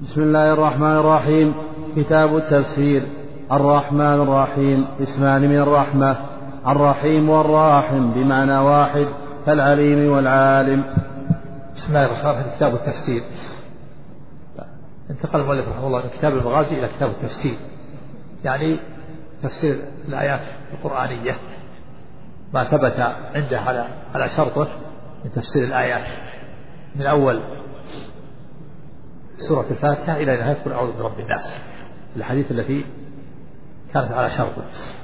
بسم الله الرحمن الرحيم. كتاب التفسير. الرحمن الرحيم اسمان من الرحمة. الرحيم والراحم بمعنى واحد كالعليم والعالم. بسم الله الرحمن الرحيم. كتاب التفسير. انتقل المؤلف رحمه الله من كتاب المغازي إلى كتاب التفسير، يعني تفسير الآيات القرآنية ما ثبت عنده على شرطه من تفسير الآيات من أول سورة الفاتحة إلى نهاية قل أعوذ برب الناس، الحديث التي كانت على شرطه.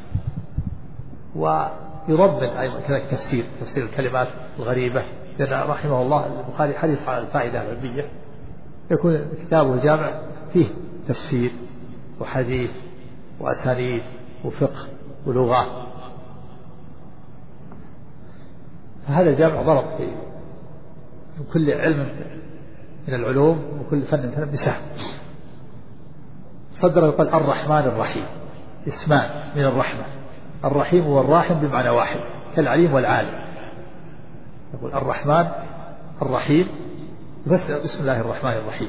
ويضمن أيضا كذلك تفسير الكلمات الغريبة، لأن رحمه الله البخاري حريص على الفائدة العلمية، يكون كتابه الجامع فيه تفسير وحديث وأسانيد وفقه ولغة، فهذا الجامع ضرب في كل علم من العلوم وكل فن بسهم. صدر يقول الرحمن الرحيم اسمان من الرحمة. الرحيم والراحم بمعنى واحد كالعليم والعالم. يقول الرحمن الرحيم بس بسم الله الرحمن الرحيم،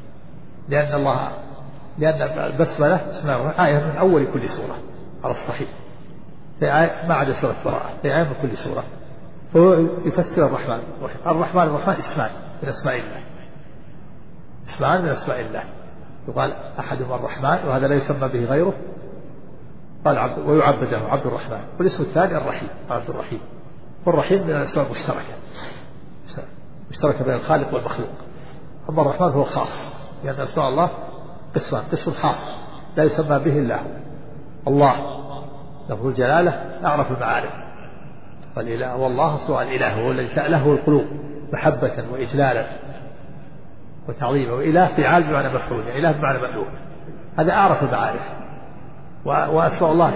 لأن البسملة بسم الله الرحمن آية من أول كل سورة على الصحيح، في آية ما عدا سورة براءة، في آية من كل سورة، فهو يفسر الرحمن الرحيم. الرحمن الرحمن اسمان من أسماء الله، اسمان من أسماء الله. يقال أحدهما الرحمن وهذا لا يسمى به غيره، قال عبد ويعبده عبد الرحمن، والاسم الثاني الرحيم عبد الرحيم. والرحيم من الأسماء مشتركة بين الخالق والمخلوق. أما الرحمن هو خاص، لأن يعني أسماء الله قسمان، قسم خاص لا يسمى به إلا هو. الله لفظ الجلالة أعرف المعارف، والإله والله أصله الإله هو الذي تأله القلوب محبة وإجلالا وتعظيما، وإله فعال بمعنى مفعول، يعني إله بمعنى مألوه، هذا أعرف المعارف. وأسماء الله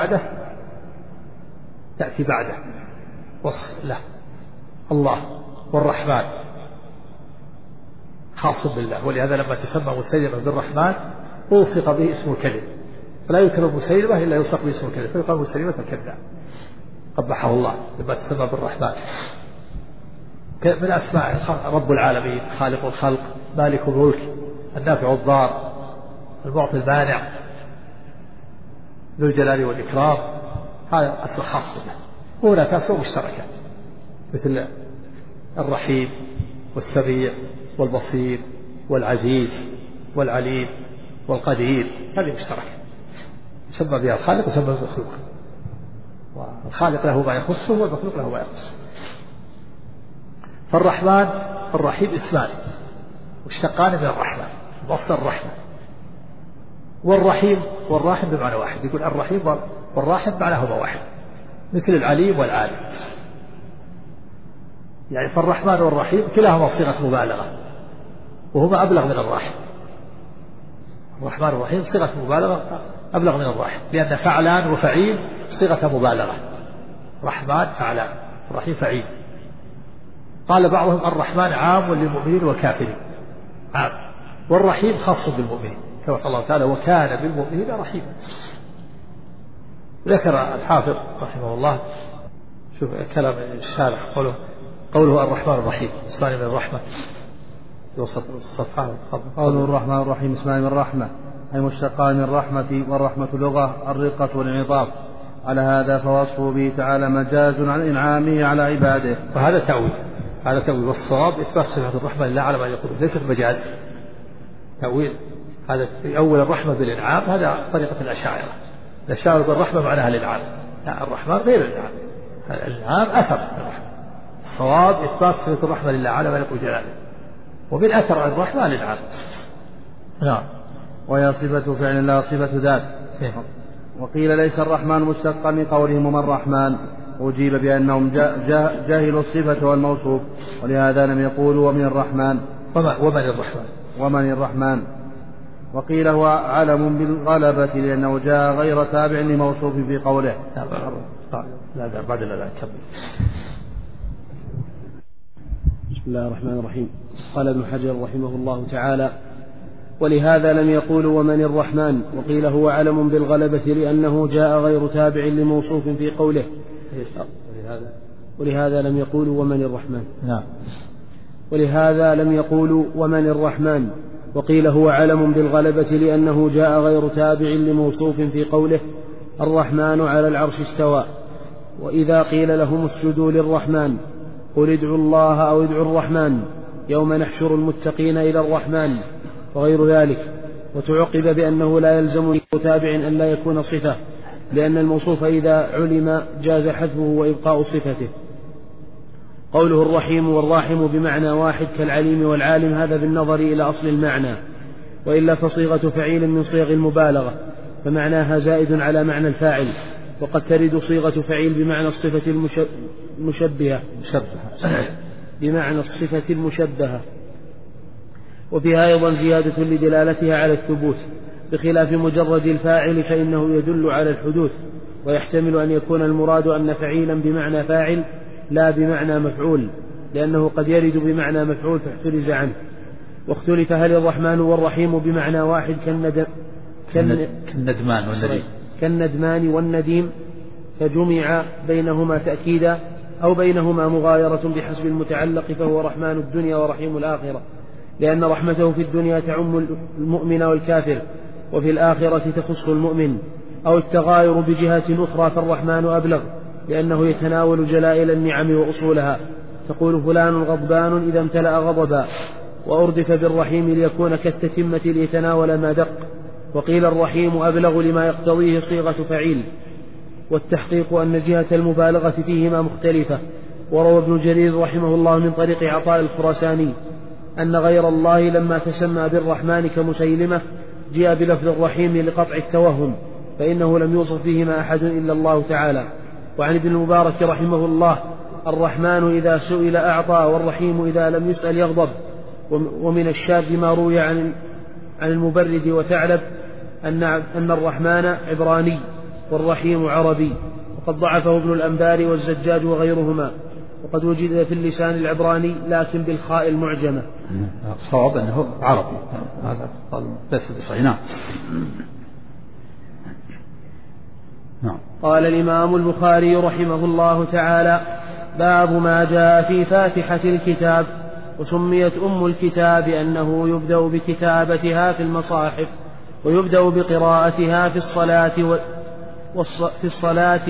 تأتي بعده وصف له الله. والرحمن خاص بالله، ولهذا لما تسمى مسيلمة بالرحمن ألصق به اسم الكذب، فلا يكرم مسيلمة إلا يلصق به اسم الكذب، فيقال مسيلمة الكذاب قبحه الله لما تسمى بالرحمن. من أسماء رب العالمين، خالق الخلق، مالك الملك، النافع الضار، المعطي المانع، ذو الجلال والإكرام، هذا أسماء خاصة به. وهناك أسماء مشتركة مثل الرحيم والسميع والبصير والعزيز والعليم والقدير، هذه مشتركة يسمى بها الخالق ويسمى بها المخلوق، والخالق له ما يخصه والمخلوق له ما يخصه. فالرحمن الرحيم اسمان مشتقان من الرحمن، مصدر الرحمة. والرحيم والراحم بمعنى واحد، يقول الرحيم والراحم معناهما واحد، مثل العليم والعالم. يعني فالرحمن والرحيم كلاهما صيغة مبالغة، وهما أبلغ من الراحم. الرحمن والرحيم صيغة مبالغة أبلغ من الراحم، لأن فعلان وفعيل صيغة مبالغة، رحمن فعلان الرحيم فعيل. قال بعضهم الرحمن عام للمؤمنين والكافرين، عام، والرحيم خاص بالمؤمنين كما قال الله تعالى وكان بالمؤمنين رحيما. ذكر الحافظ رحمه الله، شوف كلام الشارح، قوله الرحمن الرحيم اسمان من الرحمة في وسط الصفحة. قوله الرحمن الرحيم اسمان من الرحمة أي مشتقان من الرحمة، والرحمة لغة الرقة والانعطاف. على هذا فوصفه به تعالى مجاز عن إنعامه على عباده، وهذا تأويل، هذا تأويل. والصواب إثبات صفة الرحمة لله على ما يقول، ليست مجاز، تأويل. هذا أول الرحمة بالإنعام، هذا طريقة الأشاعرة. الأشاعرة بالرحمة معناها الإنعام، لا الرحمن غير الإنعام، الإنعام أثر الرحمة. الصواب إثبات صفة الرحمة لله على ما يقول جلاله، ومن أثر الرحمة الإنعام. نعم. وهي صفة فعل لا صفة ذات. وقيل ليس الرحمن مشتقا لقولهم ومن الرحمن، أجيب بأنهم جاهلوا الصفة والموصوف، ولهذا لم يقولوا ومن الرحمن. ومن الرحمن. وقيل هو علم بالغلبة لأنه جاء غير تابع لموصوف في قوله. لا بعد لا كمل. بسم الله الرحمن الرحيم. قال ابن حجر رحمه الله تعالى ولهذا لم يقولوا ومن الرحمن، وقيل هو علم بالغلبة لأنه جاء غير تابع لموصوف في قوله. ولهذا لم يقولوا ومن الرحمن. نعم. ولهذا لم يقولوا ومن الرحمن، وقيل هو علم بالغلبة لأنه جاء غير تابع لموصوف في قوله الرحمن على العرش استوى. وإذا قيل لهم اسجدوا للرحمن قل ادعوا الله أو ادعوا الرحمن يوم نحشر المتقين إلى الرحمن وغير ذلك. وتعقب بأنه لا يلزم تابع أن لا يكون صفة، لأن الموصوف إذا علم جاز حذفه وإبقاء صفته. قوله الرحيم والراحم بمعنى واحد كالعليم والعالم، هذا بالنظر إلى أصل المعنى، وإلا فصيغة فعيل من صيغ المبالغة فمعناها زائد على معنى الفاعل، وقد ترد صيغة فعيل بمعنى الصفة المشبهة بمعنى الصفة المشبهة، وفيها أيضا زيادة لدلالتها على الثبوت، بخلاف مجرد الفاعل فإنه يدل على الحدوث، ويحتمل أن يكون المراد أن فعيلا بمعنى فاعل لا بمعنى مفعول، لأنه قد يرد بمعنى مفعول فاحترز عنه. واختلف هل الرحمن والرحيم بمعنى واحد كالندمان والنديم فجمع بينهما تأكيدا، أو بينهما مغايرة بحسب المتعلق، فهو رحمن الدنيا ورحيم الآخرة، لأن رحمته في الدنيا تعم المؤمن والكافر، وفي الآخرة تخص المؤمن. أو التغاير بجهة أخرى، فالرحمن أبلغ لأنه يتناول جلائل النعم وأصولها، تقول فلان غضبان إذا امتلأ غضبا، وأردف بالرحيم ليكون كالتتمة ليتناول ما دق. وقيل الرحيم أبلغ لما يقتضيه صيغة فعيل، والتحقيق أن جهة المبالغة فيهما مختلفة. وروى ابن جرير رحمه الله من طريق عطاء الخراساني أن غير الله لما تسمى بالرحمن كمسيلمة جاء بلفظ الرحيم لقطع التوهم، فإنه لم يوصف بهما أحد إلا الله تعالى. وعن ابن المبارك رحمه الله الرحمن إذا سئل أعطى، والرحيم إذا لم يسأل يغضب. ومن الشاذ ما روي عن المبرد وثعلب أن الرحمن عبراني والرحيم عربي، وقد ضعفه ابن الأنباري والزجاج وغيرهما، وقد وجد في اللسان العبراني لكن بالخاء المعجمة. الصواب أنه عربي، هذا ليس بصحيح. نعم. قال الإمام البخاري رحمه الله تعالى: باب ما جاء في فاتحة الكتاب. وسميت أم الكتاب أنه يبدأ بكتابتها في المصاحف، ويبدأ بقراءتها في الصلاة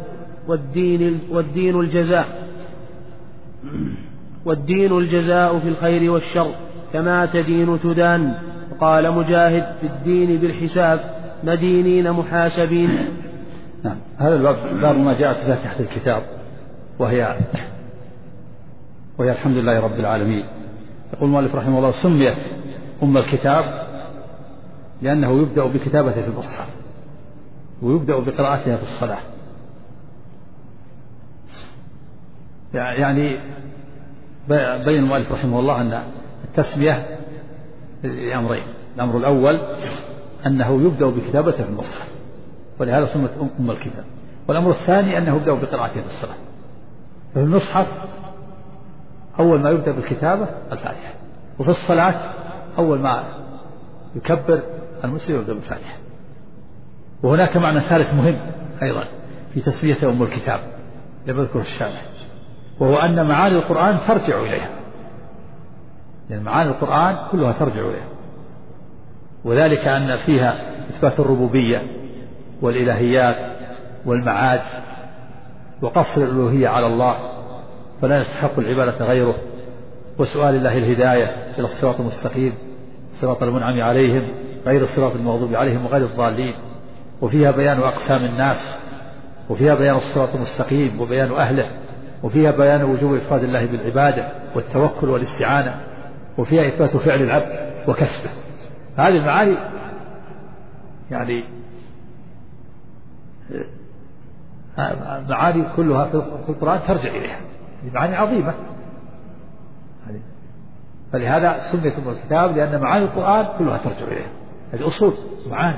والدين الجزاء في الخير والشر، كما تدين تدان. وقال مجاهد: في الدين بالحساب، مدينين محاسبين. نعم. هذا الباب ما جاء في فاتحة الكتاب، وهي الحمد لله رب العالمين. يقول المؤلف رحمه الله: سميت أم الكتاب لأنه يبدأ بكتابته في المصحف، ويبدأ بقراءتها في الصلاة. يعني بين المؤلف رحمه الله أن التسمية لأمرين: الأمر الأول أنه يبدأ بكتابته في المصحف، ولهذا سمت أم الكتاب. والأمر الثاني أنه يبدأ بقراءته في الصلاة. ففي المصحف أول ما يبدأ بالكتابة الفاتحة، وفي الصلاة أول ما يكبر المسلم يبدأ بالفاتحة. وهناك معنى ثالث مهم أيضا في تسمية أم الكتاب لم يذكره الشارح، وهو أن معاني القرآن ترجع إليها، لأن معاني القرآن كلها ترجع إليها، وذلك أن فيها إثبات الربوبية والإلهيات والمعاد، وقصر الألوهية على الله فلا يستحق العبادة غيره، وسؤال الله الهداية إلى الصراط المستقيم، صراط المنعم عليهم غير الصراط المغضوب عليهم وغير الضالين. وفيها بيان أقسام الناس، وفيها بيان الصراط المستقيم وبيان أهله، وفيها بيان وجوب إفراد الله بالعبادة والتوكل والاستعانة، وفيها إثبات فعل العبد وكسبه. هذه المعاني يعني معاني كلها في القرآن ترجع إليها، معاني عظيمة. فلهذا سميت أم الكتاب لأن معاني القرآن كلها ترجع إليها. هذه أصول معاني: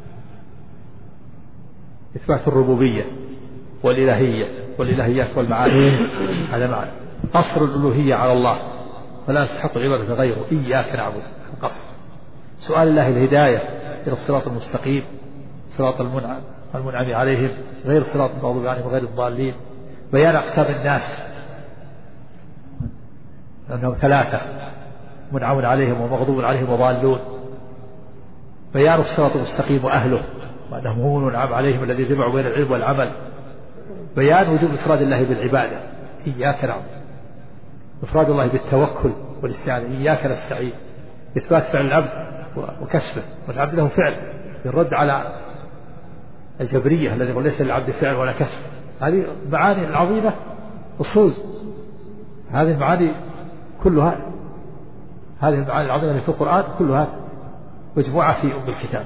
إثبات الربوبية والإلهيات والمعاني، هذا معنى. قصر الألوهية على الله فلا يستحق العبادة غيره، إياك نعبد، القصر. سؤال الله الهداية إلى الصراط المستقيم، صراط المنعم عليهم غير صراط المغضوب عليهم وغير الضالين. بيان أقسام الناس أنهم ثلاثة: منعم عليهم ومغضوب عليهم وضالون، بيان الصراط المستقيم وأهله وأنهم هم منعم عليهم الذي جمعوا بين العلم والعمل، بيان وجوب إفراد الله بالعبادة إياك نعبد، إفراد الله بالتوكل والاستعانة إياك نستعين، إثبات فعل العبد وكسبه والعبد له فعل، بالرد على الجبرية الذي يقول ليس للعبد فعل ولا كسب. هذه المعاني العظيمة أصول، هذه المعاني كلها، هذه المعاني العظيمة في القرآن كلها مجموعة في أم الكتاب،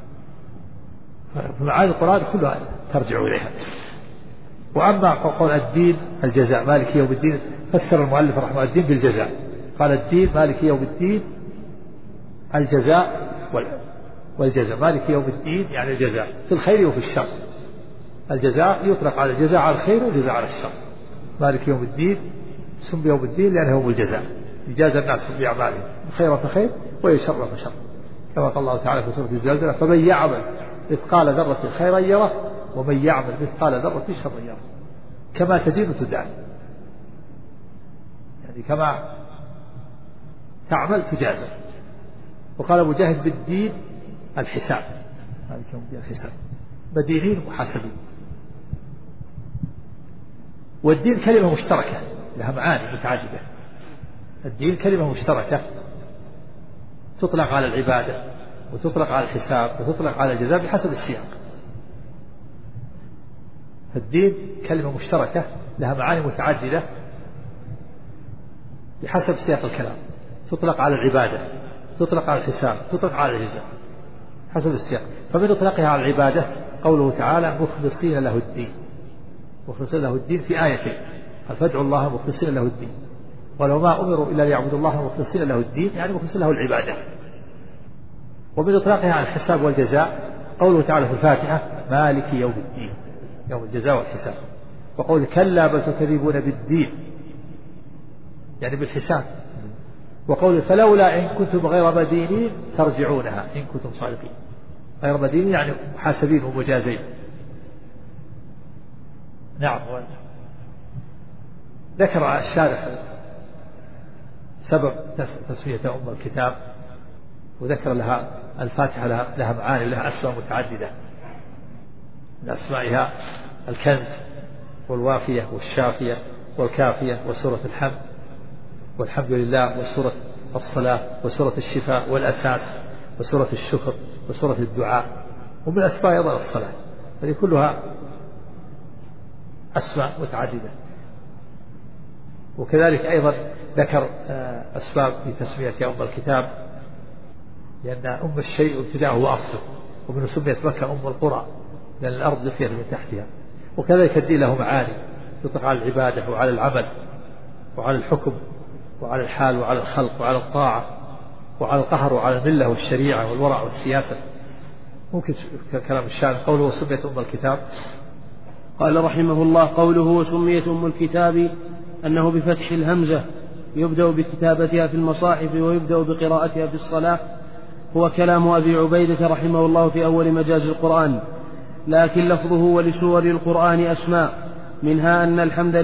فمعاني القرآن كلها ترجع إليها. وأما قول الدين الجزاء مالك يوم الدين، فسر المؤلف رحمه الله الدين بالجزاء، قال الدين مالك يوم الدين الجزاء والجزاء، مالك يوم الدين يعني الجزاء في الخير وفي الشر، الجزاء يطلق على الجزاء على الخير والجزاء على الشر، مالك يوم الدين سمي يوم الدين لأنه يوم الجزاء، يجازى الناس بأعمالهم خير فخير وشر فشر، كما قال الله تعالى في سورة الزلزلة فمن يعمل مثقال ذرة خيرا يره ومن يعمل مثقال ذرة شرا يره، كما تدين تدان، يعني كما تعمل تجازى. وقال مجاهد بالدين الحساب، مالك يوم الدين الحساب، مدينين محاسبين. والدين كلمة مشتركة لها معاني متعددة، الدين كلمة مشتركة تطلق على العبادة وتطلق على الحساب وتطلق على الجزاء بحسب السياق. الدين كلمة مشتركة لها معاني متعددة بحسب سياق الكلام، تطلق على العبادة، تطلق على الحساب، تطلق على الجزاء حسب السياق. فمن إطلاقها على العبادة قوله تعالى مخلصين له الدين، مخلصين له الدين في آيتين، فادعوا الله مخلصين له الدين، ولو ما أمروا إلا ليعبدوا الله مخلصين له الدين يعني مخلصين له العبادة. ومن إطلاقها على الحساب والجزاء قوله تعالى في الفاتحة مالك يوم الدين، يوم الجزاء والحساب. وقول كلا بل تكذبون بالدين يعني بالحساب. وقول فلولا إن كنتم غير مدينين ترجعونها إن كنتم صادقين، غير مدينين يعني محاسبين ومجازين. نعم. ذكر الشارح سبب تسمية أم الكتاب، وذكر لها الفاتحة لها معاني ولها أسماء متعددة، من أسمائها الكنز والوافية والشافية والكافية وسورة الحمد والحمد لله وسورة الصلاة وسورة الشفاء والأساس وسورة الشكر وسورة الدعاء، ومن أسماء أيضا الصلاة، هذه كلها أسماء متعددة. وكذلك أيضا ذكر أسباب في تسمية أم الكتاب، لأن أم الشيء ابتداءه وأصله، ومن سميت مكة أم القرى لأن الأرض دفيت من تحتها. وكذلك الدين له معاني يطلق على العبادة وعلى العمل وعلى الحكم وعلى الحال وعلى الخلق وعلى الطاعة وعلى القهر وعلى الملة والشريعة والورع والسياسة. ممكن كلام الشاعر قوله وسميت أم الكتاب. قال رحمه الله قوله وسميت أم الكتاب أنه بفتح الهمزة يبدأ بكتابتها في المصاحف ويبدأ بقراءتها في الصلاة، هو كلام أبي عبيدة رحمه الله في أول مجاز القرآن، لكن لفظه ولسور القرآن أسماء، منها أن الحمد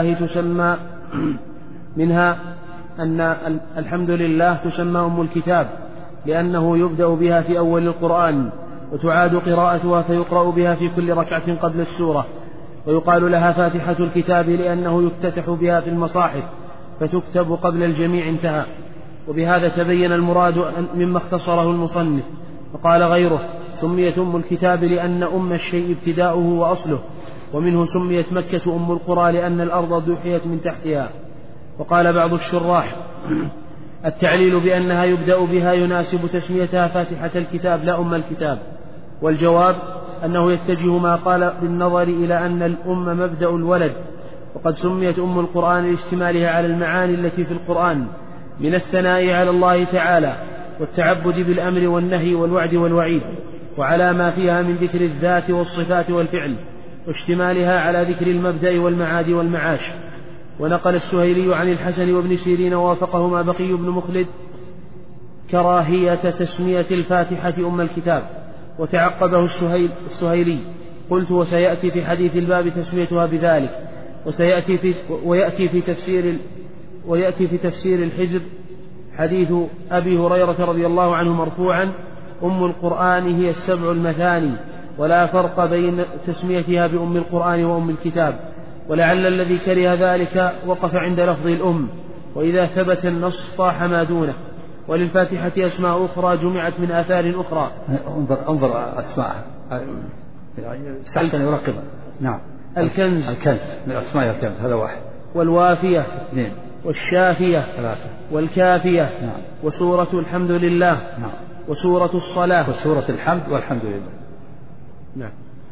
لله تسمى أم الكتاب لأنه يبدأ بها في أول القرآن، وتعاد قراءتها فيقرأ بها في كل ركعة قبل السورة، ويقال لها فاتحة الكتاب لأنه يفتتح بها في المصاحف فتكتب قبل الجميع انتهى. وبهذا تبين المراد مما اختصره المصنف. وقال غيره سميت أم الكتاب لأن أم الشيء ابتداؤه وأصله، ومنه سميت مكة أم القرى لأن الأرض دحيت من تحتها. وقال بعض الشراح التعليل بأنها يبدأ بها يناسب تسميتها فاتحة الكتاب لا أم الكتاب، والجواب أنه يتجه ما قال بالنظر إلى أن الأم مبدأ الولد، وقد سميت أم القرآن لاشتمالها على المعاني التي في القرآن من الثناء على الله تعالى والتعبد بالأمر والنهي والوعد والوعيد، وعلى ما فيها من ذكر الذات والصفات والفعل، واشتمالها على ذكر المبدأ والمعاد والمعاش. ونقل السهيلي عن الحسن وابن سيرين ووافقهما بقي بن مخلد كراهية تسمية الفاتحة أم الكتاب، وتعقبه السهيلي قلت وسيأتي في حديث الباب تسميتها ويأتي في تفسير الحجر حديث أبي هريرة رضي الله عنه مرفوعا: أم القرآن هي السبع المثاني، ولا فرق بين تسميتها بأم القرآن وأم الكتاب. ولعل الذي كره ذلك وقف عند لفظ الأم، وإذا ثبت النص طاح ما دونه. وللفاتحة أسماء أخرى جمعت من آثار أخرى. انظر أسماءها استحسن يرقب. نعم. الكنز من أسماء الكنز هذا واحد. والوافية 2. والشافية 3. والكافية. نعم. وسورة الحمد لله. نعم. وسورة الصلاة. وسورة الحمد والحمد لله. نعم.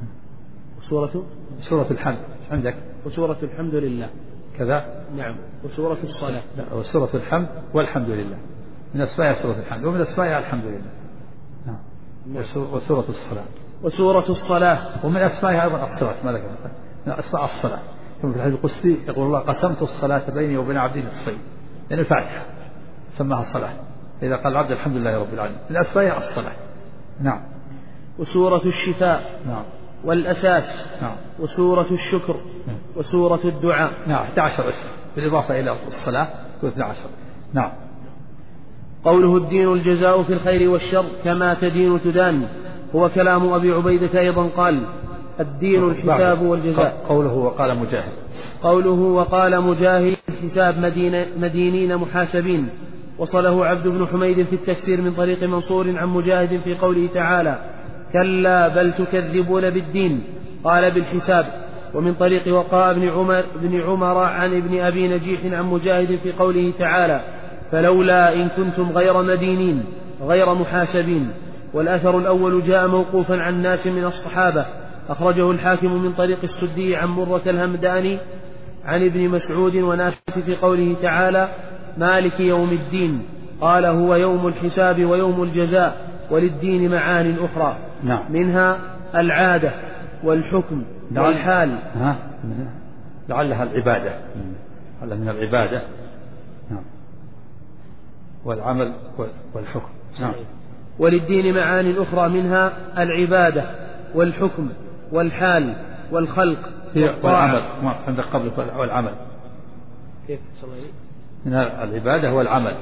سورة الحمد عندك. وسورة الحمد لله كذا. نعم. وسورة الصلاة. وسورة الحمد والحمد لله من أسماء سورة الحمد، ومن أسماء الحمد لله. نعم. وسورة الصلاة. وسورة الصلاة. ومن أسمائها أيضا الصلاة، ما ذكرت من أسماء الصلاة. كما في الحديث القدسي يقول الله: قسمت الصلاة بيني وبين عبدي نصفين، يعني الفاتحة سماها صلاة. إذا قال العبد الحمد لله رب العالمين، من أسمائها الصلاة. نعم. وسورة الشفاء. نعم. والأساس. نعم. وسورة الشكر. نعم. وسورة الدعاء. نعم. 11 اسم بالإضافة إلى الصلاة 12. نعم. قوله: الدين الجزاء في الخير والشر كما تدين تدان، هو كلام أبي عبيدة أيضا قال: الدين الحساب والجزاء. قوله وقال مجاهد: الحساب مدينين محاسبين. وصله عبد بن حميد في التفسير من طريق منصور عن مجاهد في قوله تعالى: كلا بل تكذبون بالدين، قال بالحساب. ومن طريق وقاء بن عمر عن ابن أبي نجيح عن مجاهد في قوله تعالى: فلولا إن كنتم غير مدينين غير محاسبين. والأثر الأول جاء موقوفا عن ناس من الصحابة، أخرجه الحاكم من طريق السدي عن مرة الهمداني عن ابن مسعود ونافع في قوله تعالى: مالك يوم الدين، قال: هو يوم الحساب ويوم الجزاء. وللدين معان أخرى. نعم. منها العادة والحكم والحال. لعلها العبادة، لعلها من العبادة. نعم. والعمل والحكم. نعم. وللدين معان أخرى، منها العبادة والحكم والحال والخلق والعمل. عندك قبل والعمل. كيف من العبادة هو العمل.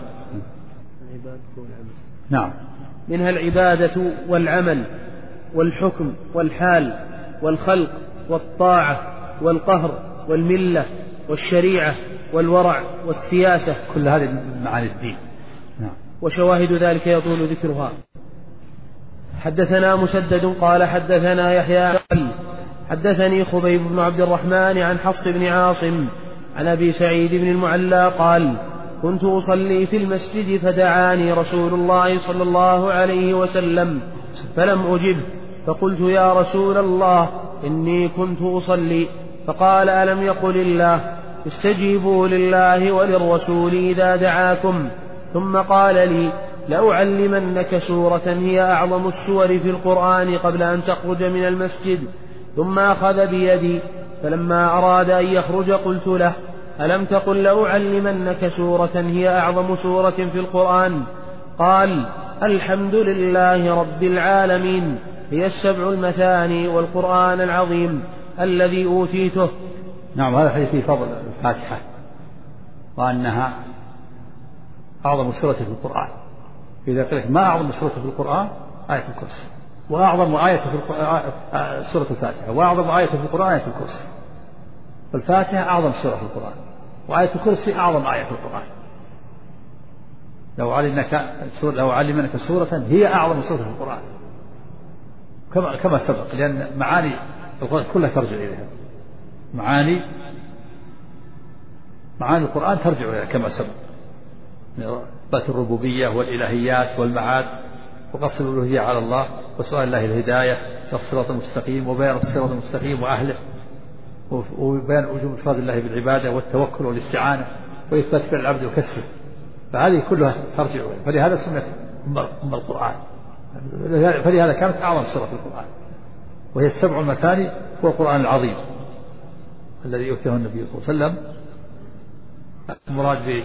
نعم. منها العبادة والعمل والحكم والحال والخلق والطاعة والقهر والملة والشريعة والورع والسياسة، كل هذه معاني الدين. نعم. وشواهد ذلك يطول ذكرها. حدثنا مسدد قال حدثنا يحيى حدثني خبيب بن عبد الرحمن عن حفص بن عاصم عن أبي سعيد بن المعلى قال: كنت أصلي في المسجد فدعاني رسول الله صلى الله عليه وسلم فلم أجبه، فقلت: يا رسول الله، إني كنت أصلي. فقال: ألم يقل الله: استجيبوا لله وللرسول إذا دعاكم. ثم قال لي: لأعلمنك سورة هي أعظم السور في القرآن قبل أن تخرج من المسجد. ثم أخذ بيدي، فلما أراد أن يخرج قلت له: ألم تقل لأعلمنك سورة هي أعظم سورة في القرآن؟ قال: الحمد لله رب العالمين، هي السبع المثاني والقرآن العظيم الذي أوتيته. نعم. هذا حديث في فضل الفاتحة، وأنها أعظم سورة في القرآن. إذا قلت ما أعظم سورة في القرآن؟ آية الكرسي. وأعظم آية في القرآن سورة الفاتحة، وأعظم آية في القرآن آية الكرسي. والفاتحة أعظم سورة في القرآن، وآية الكرسي أعظم آية في القرآن. لو علمنك سورة هي أعظم سورة في القرآن كما سبق، لأن معاني القرآن كلها ترجع إليها. معاني القرآن ترجع إليها كما سبق، إثبات الربوبية والإلهيات والمعاد، وقصد الألوهية على الله، وسؤال الله الهداية والصراط المستقيم، وبيان الصراط المستقيم وأهله، وبيان وجوب إفراد الله بالعبادة والتوكل والاستعانة، وإثبات فعل العبد وكسبه. فهذه كلها ترجع إليه، فلهذا سميت أم القرآن، فلهذا كانت أعظم سورة في القرآن، وهي السبع المثاني هو القرآن العظيم الذي يؤتيه النبي صلى الله عليه وسلم. المراد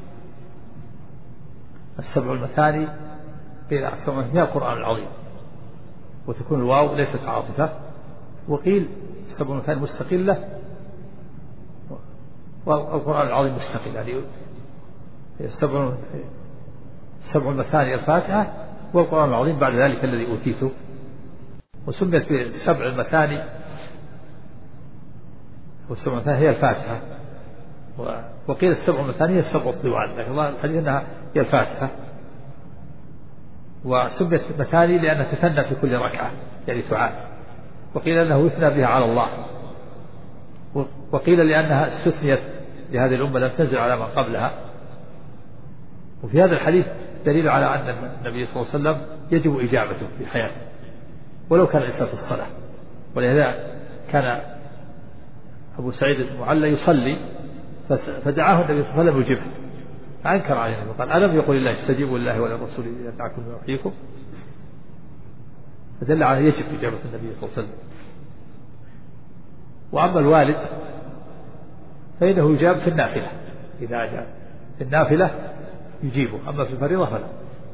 بالسبع المثاني قيل السبع المثاني هي القرآن العظيم، وتكون الواو ليست عاطفة، وقيل السبع المثاني مستقلة والقرآن العظيم مستقل. يعني السبع السبع المثاني الفاتحة والقرآن العظيم بعد ذلك الذي أوتيته. وسميت بالسبع المثاني، والسبع المثاني هي الفاتحة، وقيل السبع المثاني هي السبع الطوال، لكن الله الحديث أنها هي الفاتحة. وسميت مثاني لأنها تثنى في كل ركعة يعني تعاد، وقيل أنه يثنى بها على الله، وقيل لأنها استثنيت لهذه الأمة لم تنزل على من قبلها. وفي هذا الحديث دليل على أن النبي صلى الله عليه وسلم يجب إجابته في حياته ولو كان الإنسان في الصلاة. ولهذا كان أبو سعيد المعلى يصلي فدعاه النبي صلى الله عليه وسلم يجيبه، فأنكر عليه وقال ألم يقول الله استجيبوا لله وللرسول إذا دعاكم لما يحييكم، فدل على يجب إجابة النبي صلى الله عليه وسلم. وأما الوالد فإنه يجاب في النافلة، إذا أجاب في النافلة يجيبه، أما في الفريضة فلا،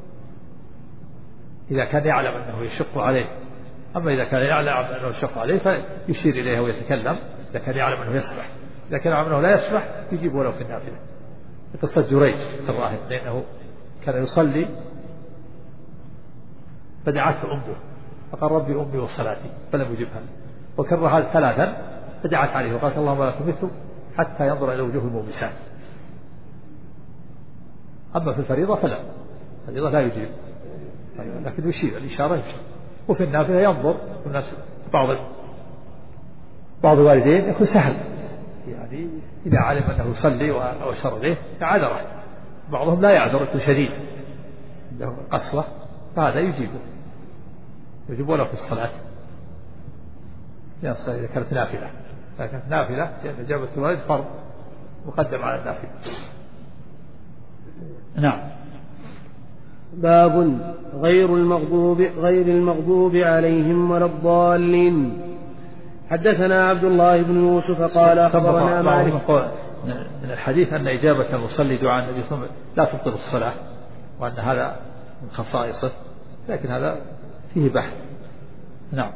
إذا كان يعلم أنه يشق عليه. أما إذا كان يعلم أنه يشق عليه فيشير إليه ويتكلم، إذا كان يعلم أنه يسبح. إذا كان يعلم أنه لا يسبح يجيب ولو في النافلة. قصة جريج الراهب، لأنه كان يصلي فدعته أمه فقال ربي أمي وصلاتي فلم يجبها، وكررها ثلاثا فدعت عليه وقالت اللهم لا تمته حتى ينظر إلى وجوه المومسات. أما في الفريضة فلا، الفريضة لا يجيب، لكن يشير الإشارة يشير. وفي النافلة ينظر الناس، بعض الوالدين يكون سهل، يعني إذا علم أنه يصلي وأشار إليه عذره، بعضهم لا يعذر يكون شديد عنده قسوة، فهذا يجيب ولو في الصلاة، إذا كانت نافلة. لكن نافلة لأن إجابة الوالد فرض مقدم على النافلة. نعم. باب غير المغضوب عليهم ولا الضالين. حدثنا عبد الله بن يوسف قال أخبرنا مالك. من الحديث أن إجابة المصلي دعاء النبي صلى الله عليه وسلم لا تبطل الصلاة، وأن هذا من خصائصه، لكن هذا فيه بحث. نعم.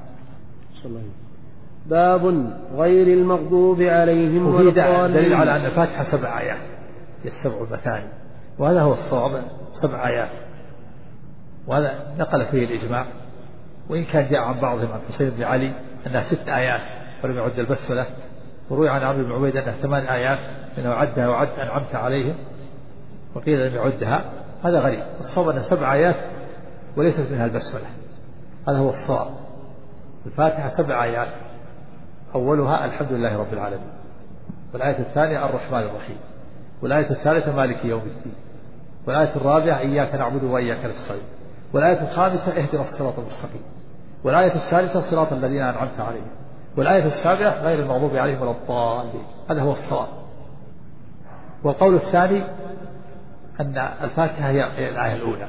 باب غير المغضوب عليهم ولا الضالين. دليل على أن الفاتحة 7 آيات، هي السبع المثاني، وهذا هو الصواب، 7 آيات، وهذا نقل فيه الإجماع، وإن كان جاء عن بعضهم عن حسين بن علي أنها 6 آيات ولم يعد البسملة، وروي عن عمرو بن عبيد أنها 8 آيات منه عدها وعد أنعمت عليهم، وقيل لم يعدها، هذا غريب. الصواب أنها 7 آيات وليست منها البسملة، هذا هو الصواب. الفاتحة 7 آيات، أولها الحمد لله رب العالمين، والآية الثانية الرحمن الرحيم، والآية الثالثة مالك يوم الدين، والآية الرابعة إياك نعبد وإياك نستعين، والآية الخامسة اهدنا الصراط المستقيم، والآية السادسة صراط الذين أنعمت عليهم، والآية السابعة غير المغضوب عليهم ولا الضالين. هذا هو الصواب. والقول الثاني أن الفاتحة هي الآية الأولى،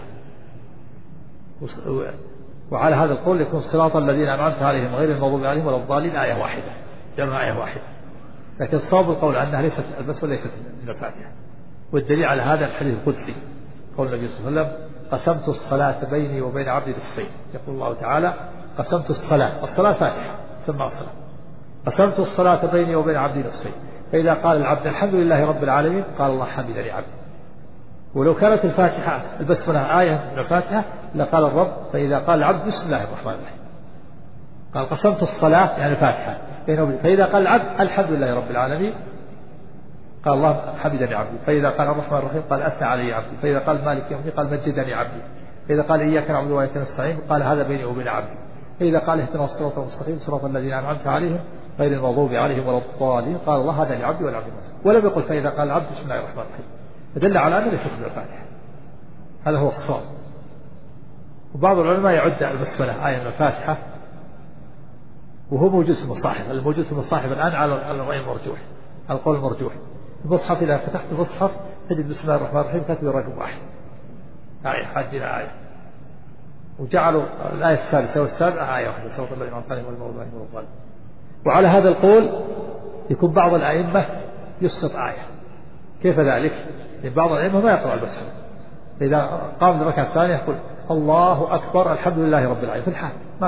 وعلى هذا القول يكون صراط الذين أنعمت عليهم غير المغضوب عليهم ولا الضالين آية واحدة، جمع آية واحدة. لكن الصواب القول أنها ليست البسملة ليست من الفاتحة، والدليل على هذا الحديث القدسي قول النبي صلى الله عليه وسلم قسمت الصلاة بيني وبين عبدي نصفين. يقول الله تعالى قسمت الصلاة فاتحة ثم الصلاة، قسمت الصلاة بيني وبين عبدي نصفين، فإذا قال العبد الحمد لله رب العالمين قال الله حمدني عبدي. ولو كانت الفاتحة البسملة آية من الفاتحة لقال الرب فإذا قال العبد بسم الله الرحمن الرحيم، قال قسمت الصلاة يعني الفاتحة بينه وبين، فإذا قال العبد الحمد لله رب العالمين قال الله حمدني عبدي، فإذا قال الرحمن الرحيم قال أثنى علي عبدي، فإذا قال مالك يوم الدين قال مجدني عبدي، فإذا قال إياك نعبد وإياك نستعين قال هذا بيني وبين عبدي، فإذا قال اهدنا الصراط المستقيم صراط الذين أنعمت عليهم غير المغضوب عليهم ولا الضالين قال الله هذا لعبدي والعبد مسلم. ولم يقل فإذا قال العبد بسم الله الرحمن الرحيم، فدل على أنه ليست من الفاتحة، هذا هو الصواب. وبعض العلماء يعد البسملة آية من الفاتحة، وهو موجود في المصاحف، الموجود في المصاحف الآن على الرأي المرجوح، على القول المرجوح. المصحف إذا فتحت المصحف تجد بسم الله الرحمن الرحيم كاتب رقم 1 آية، حدنا آية، وجعلوا الآية السادسة والسابعة آية واحدة صراط الذين أنعمت عليهم غير المغضوب عليهم ولا الضالين. وعلى هذا القول يكون بعض الأئمة يسقط آية. كيف ذلك؟ لأن بعض الأئمة ما يقرأ البسملة، إذا قام بالركعة الثانية يقول الله أكبر الحمد لله رب العالمين في الحال،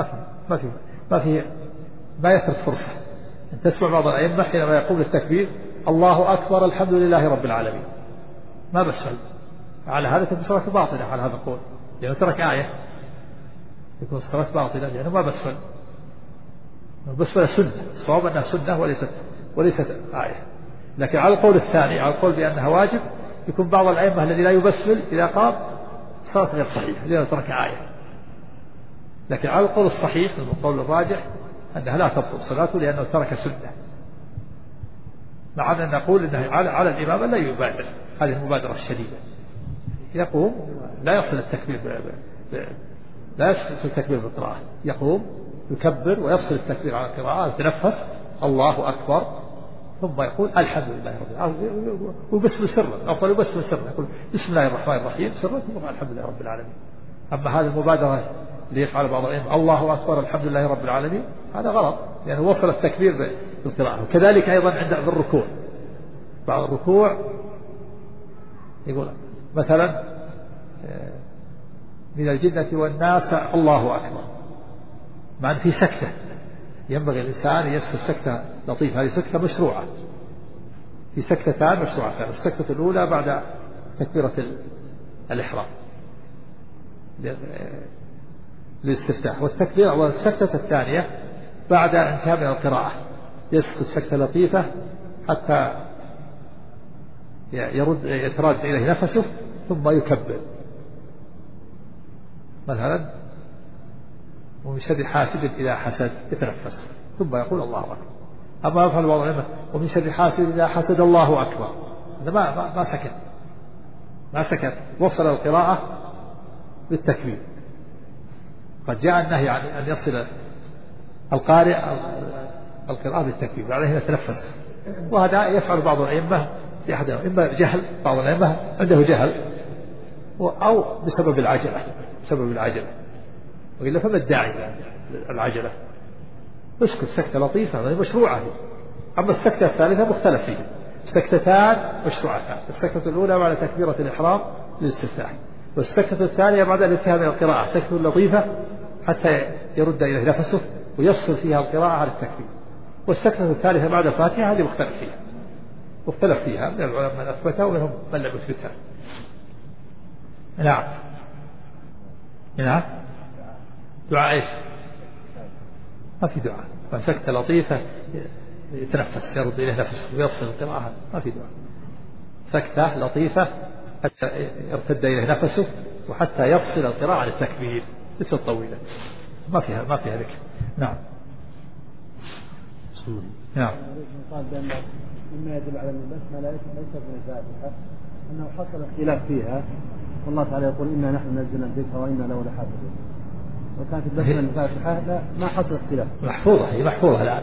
ما يترك فرصة. أن تسمع بعض الأئمة حينما يقوم للتكبير الله أكبر الحمد لله رب العالمين ما بسمل، على هذا تكون صلاة باطلة على هذا القول، لأنه ترك آية، يكون الصلاة باطلة لأنه ما بسمل. البسملة سنة، الصواب أنها سنة وليست آية. لكن على القول الثاني، على القول بأنها واجب، يكون بعض الأئمة الذي لا يبسمل إذا قام صلاة غير صحيحة لأنه ترك آية. لكن على القول الصحيح القول الراجح أنها لا تبطل صلاته لأنه ترك سنة، مع أن نقول أنه على الإمام أن لا يبادر، هذه المبادرة الشديدة. يقوم لا يصل التكبير لا يصل التكبير بالقراءة، يقوم يكبر ويفصل التكبير عن القراءة، يتنفس الله أكبر، ثم يقول الحمد لله رب العالمين، وبسم سرا، أفضل يبسم سرا، يقول بسم الله الرحمن الرحيم سرا، ثم قال الحمد لله رب العالمين. أما هذه المبادرة اللي يفعل بعض الأئمة الله أكبر الحمد لله رب العالمين، هذا غلط، لأنه يعني وصل التكبير بالقراءة. وكذلك أيضا عند الركوع، بعض الركوع يقول مثلا من الجنة والناس الله أكبر، مع أن في سكتة، ينبغي الإنسان يسكت سكتة لطيفة، هذه سكتة مشروعة، في سكتتان مشروعتان، السكتة الأولى بعد تكبيرة الإحرام للاستفتاح، والتكبير والسكتة الثانية بعد انتهاء من القراءة، يسكت سكتة لطيفة حتى يتراد إليه نفسه ثم يكبر، مثلا ومن شر حاسد إذا حسد يتنفس ثم يقول الله أكبر. أما يفعل بعض العلماء ومن شر حاسد إذا حسد الله أكبر، ما سكت، وصل القراءة بالتكبير. قد جاء النهي عن أن يصل القارئ القراءة بالتكبير، بعدين يتنفس، وهذا يفعل بعض الأئمة بأحدهم، إما جهل، بعض الأئمة عنده جهل أو بسبب العجلة، وإلا فما الداعي العجلة، اسكت سكتة لطيفة هذه مشروعة. أما السكتة الثالثة مختلف فيها، سكتتان مشروعتان، السكتة الأولى بعد تكبيرة الإحرام للاستفتاح، والسكتة الثانية بعد الانتهاء من القراءة، سكتة لطيفة حتى يرد إليه نفسه ويفصل فيها القراءة على التكبير. والسكتة الثالثة بعد الفاتحة هذه مختلف فيها من العلماء من أثبتها ومنهم من لم يثبتها. نعم دعاء ايش؟ ما في دعاء، فسكتة لطيفة يتنفس يرد إليه نفسه ويفصل القراءة، ما في دعاء، سكتة لطيفة حتى يرتد إليه نفسه وحتى يفصل القراءة عن التكبير، ليست طويلة، ما فيها ذكر. نعم. قال بأن مما يدل على أن البسملة ليست من الفاتحة أنه حصل اختلاف فيها، والله تعالى يقول إنا نحن نزلنا الذكر وإنا له لحافظون، وكانت البسملة من الفاتحة لا ما حصل اختلاف، هي محفوظة الآن،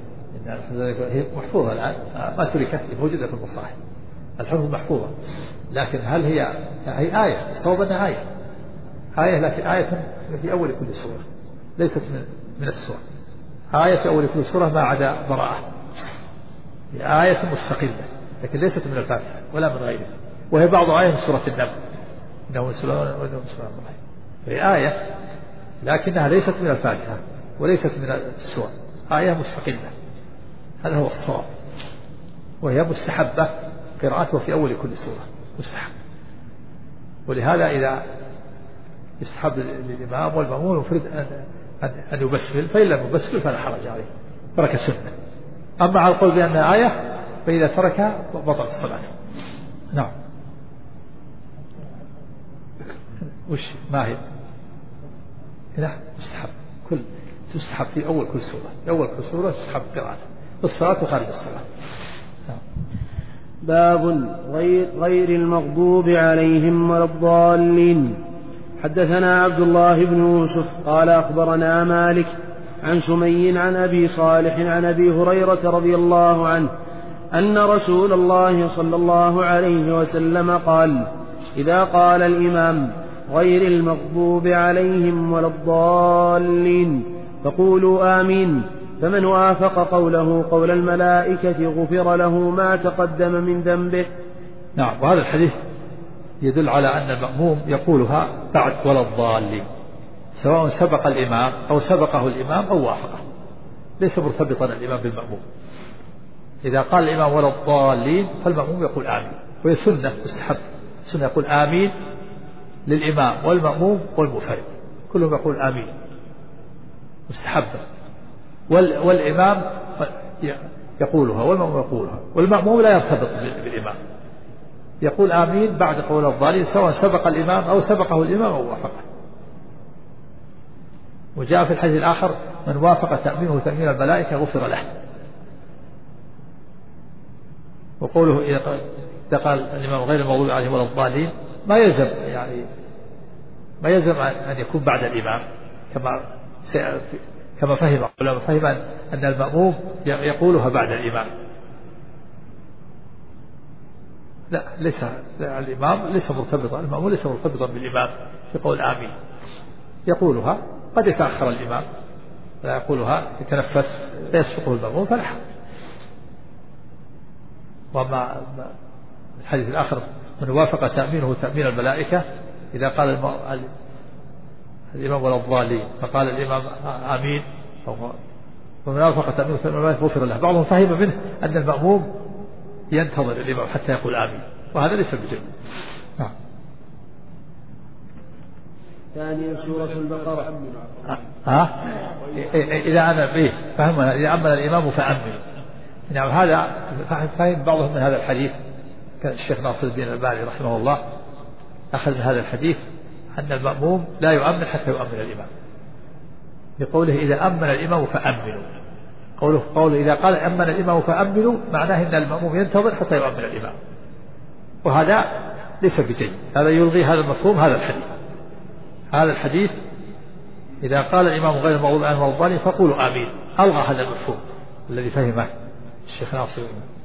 ما تركت، موجودة في المصاحف، الحروف محفوظة، لكن هل هي آية؟ الصواب أنها آية، لكن آية في أول كل سورة، ليست من السور، آية في أول كل سورة ما عدا براءة، هي آية مستقلة، لكن ليست من الفاتحة ولا من غيرها، وهي بعض آية من سورة النمل، إنه سلام وإنه سلام الله، هي آية لكنها ليست من الفاتحة وليست من السور، آية مستقلة، هذا هو الصواب، وهي مستحبة قراءته في أول كل سورة مستحب. ولهذا إذا يستحب للإمام والمأمون المفروض أن يبسمل، فإن لم يبسمل فلا حرج عليه، ترك السنة. أما على القول بأنها آية فإذا تركها بطلت الصلاة. نعم. وش ما هي؟ لا مستحب، تستحب في أول كل سورة، في أول كل سورة تستحب قراءته في الصلاة وخارج الصلاة. نعم. باب غير المغضوب عليهم ولا الضالين. حدثنا عبد الله بن يوسف قال أخبرنا مالك عن سمي عن أبي صالح عن أبي هريرة رضي الله عنه أن رسول الله صلى الله عليه وسلم قال: إذا قال الإمام غير المغضوب عليهم ولا الضالين فقولوا آمين، فمن وافق قوله قول الملائكة غفر له ما تقدم من ذنبه. نعم. وهذا الحديث يدل على أن المأموم يقولها بعد ولا الضالين، سواء سبق الإمام أو سبقه الإمام أو وافقه، ليس مرتبطا الإمام بالمأموم. إذا قال الإمام ولا الضالين فالمأموم يقول آمين، وهي سنة السنة يقول آمين للإمام والمأموم والمنفرد، كلهم يقول آمين مستحبة، والإمام يقولها والمأموم يقولها، والمأموم لا يرتبط بالإمام، يقول آمين بعد قول الضالين سواء سبق الإمام أو سبقه الإمام أو وافقه. وجاء في الحديث الآخر من وافق تأمينه تأمين الملائكة غفر له. وقوله إذا قال الإمام غير المغضوب عليهم ولا الضالين ما يلزم أن يكون بعد الإمام كما فهم العلماء، فهم أن المأموم يقولها بعد الإمام. لا الإمام ليس مرتبطا، المأموم ليس مرتبطا بالإمام في قول آمين، يقولها قد يتأخر الإمام لا يقولها يتنفس لا يسبقه المأموم فلا حرج. وما الحديث الآخر من وافق تأمينه تأمين الملائكة إذا قال الإمام ولا الضالين فقال الإمام آمين ومن وافق تأمينه تأمين الملائكة غفر له. بعضهم فهم منه أن المأموم ينتظر الإمام حتى يقول آمين، وهذا ليس بجد. ثانيا سورة البقرة. إذا أنا به فهمنا إذا أمن الإمام فأمنوا. نعم هذا فهم بعضهم من هذا الحديث. كان الشيخ ناصر الدين الألباني رحمه الله أخذ من هذا الحديث أن المأموم لا يؤمن حتى يؤمن الإمام، بقوله إذا أمن الإمام فأمنوا. قوله إذا قال أمن الإمام فأمنوا معناه أن المأموم ينتظر حتى يؤمن الإمام، وهذا ليس بجيد، هذا يلغي هذا المفهوم هذا الحديث إذا قال الإمام غير المغضوب عليهم ولا الضالين فقولوا آمين، ألغى هذا المفهوم الذي فهمه الشيخ ناصر.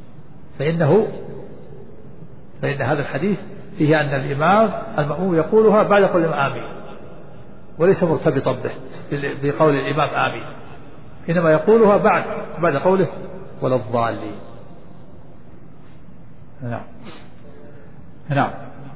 فإن هذا الحديث فيه أن المأموم يقولها بعد قول الإمام آمين، وليس مرتبطا به بقول الإمام آمين، إنما يقولها بعد قوله ولا الضالين. نعم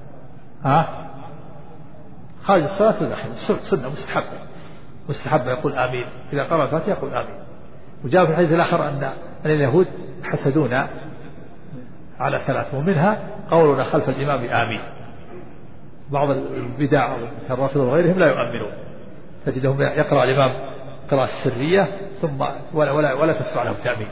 خارج الصلاة والداخل سنة مستحبة يقول آمين، إذا قرأ الفاتحة يقول آمين. وجاء في الحديث الآخر أن اليهود حسدونا على ثلاث، ومنها قولنا خلف الإمام آمين. بعض البدع الرافضة وغيرهم لا يؤمنون، تجدهم يقرأ الإمام قراءة سرية ثم ولا تسمع له تأمين،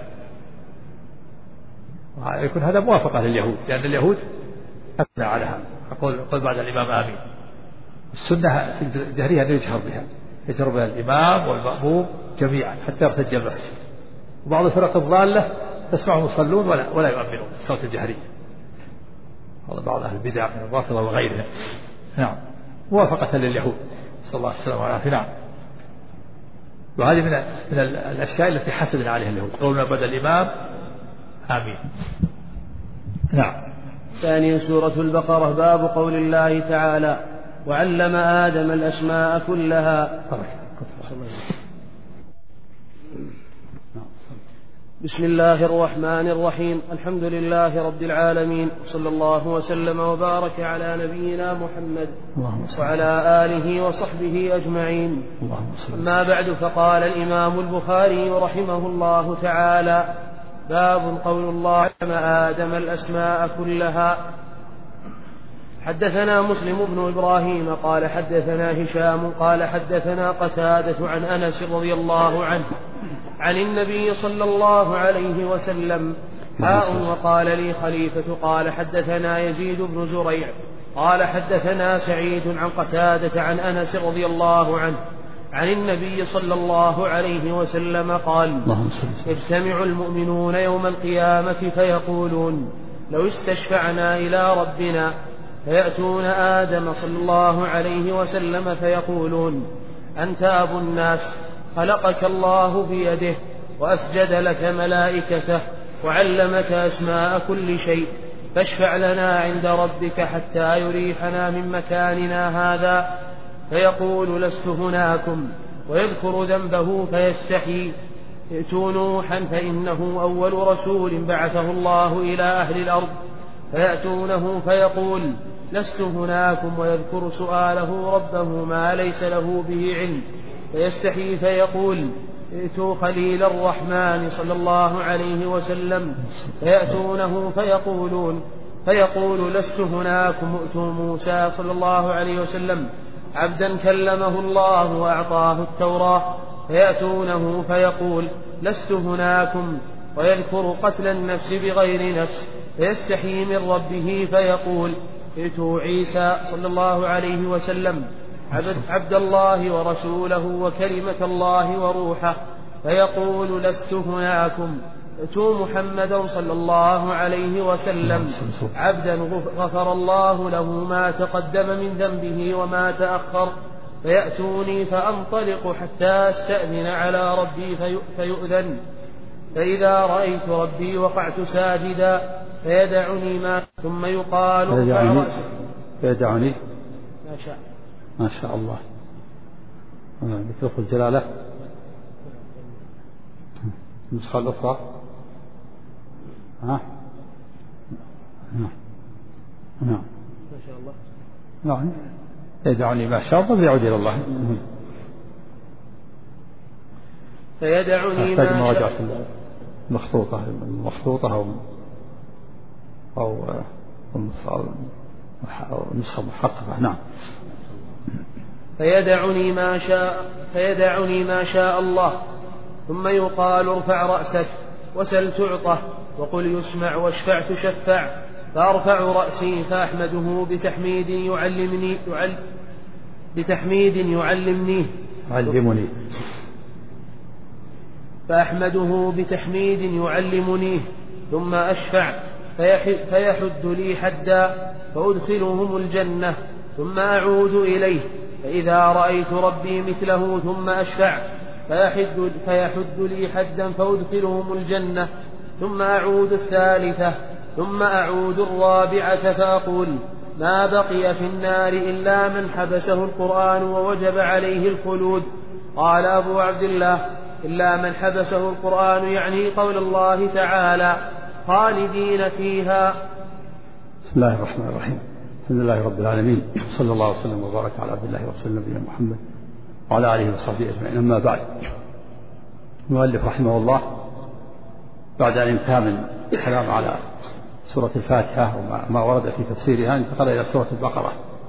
يكون هذا موافقة لليهود، لأن اليهود أثنى عليها قول بعد الإمام آمين. السنة في الجهرية أن يجهر بها الإمام والمأموم جميعا حتى يرتج المسجد. وبعض الفرق الضالة تسمعهم يصلون ولا يؤمنون الصلاة الجهرية، هذا بعض أهل البدع من الرافضة وغيرهم. نعم موافقة لليهود صلى الله عليه وسلم والعافية. نعم وهذه من الأشياء التي حسدنا عليها اليهود، قولنا بدل الإمام آمين. نعم. ثانيا سورة البقرة. باب قول الله تعالى وعلم آدم الأسماء كلها. بسم الله الرحمن الرحيم. الحمد لله رب العالمين، وصلى الله وسلم وبارك على نبينا محمد وعلى آله وصحبه أجمعين. أما بعد، فقال الإمام البخاري رحمه الله تعالى: باب قول الله علم آدم الأسماء كلها. حدثنا مسلم بن إبراهيم قال حدثنا هشام قال حدثنا قتادة عن أنس رضي الله عنه عن النبي صلى الله عليه وسلم. وقال لي خليفة قال حدثنا يزيد بن زريع قال حدثنا سعيد عن قتادة عن أنس رضي الله عنه عن النبي صلى الله عليه وسلم قال: يجتمع المؤمنون يوم القيامة فيقولون: لو استشفعنا إلى ربنا، فيأتون آدم صلى الله عليه وسلم فيقولون: أنت أبو الناس، خلقك الله بيده وأسجد لك ملائكته وعلمك أسماء كل شيء، فاشفع لنا عند ربك حتى يريحنا من مكاننا هذا. فيقول: لست هناكم، ويذكر ذنبه فيستحي. ائتوا نوحا فإنه أول رسول بعثه الله إلى أهل الأرض، فيأتونه فيقول: لست هناكم، ويذكر سؤاله ربه ما ليس له به علم، فيستحي فيقول: ائتوا خليل الرحمن صلى الله عليه وسلم، فيأتونه فيقولون: فيقول لست هناكم. ائتوا موسى صلى الله عليه وسلم عبدا كلمه الله وأعطاه التوراة، فيأتونه فيقول لست هناكم، ويذكر قتل النفس بغير نفس، فيستحي من ربه فيقول ائتوا عيسى صلى الله عليه وسلم عبد الله ورسوله وكلمة الله وروحه، فيقول لست هناكم. ائتوا محمدا صلى الله عليه وسلم عبدا غفر الله له ما تقدم من ذنبه وما تأخر، فيأتوني فأنطلق حتى أستأذن على ربي فيؤذن، فإذا رأيت ربي وقعت ساجدا فيدعني ثم يقال فيدعني ما شاء الله. ذكر الجلالة النسخة الأخرى. نعم ما شاء الله. نعم يدعني ما شاء الله يعود إلى الله. فيدعني ما شاء المخطوطة أو النسخة المحققة. نعم. فيدعني ما شاء الله، ثم يقال ارفع رأسك وسل تعطه وقل يسمع واشفع تشفع، فأرفع رأسي فأحمده بتحميد يعلمنيه ثم أشفع فيحد لي حدا فأدخلهم الجنة، ثم أعود إليه فإذا رأيت ربي مثله ثم أشفع فيحد لي حدا فأدخلهم الجنة، ثم أعود الثالثة، ثم أعود الرابعة فأقول ما بقي في النار إلا من حبسه القرآن ووجب عليه الخلود. قال أبو عبد الله إلا من حبسه القرآن يعني قول الله تعالى خالدين فيها. بسم الله الرحمن الرحيم. الحمد لله رب العالمين، صلى الله وسلم وبارك على عبد الله ورسوله نبينا محمد وعلى آله وصحبه أجمعين. أما بعد، المؤلف رحمه الله بعد أن انتهى من الكلام على سورة الفاتحة وما ورد في تفسيرها انتقل إلى سورة البقرة،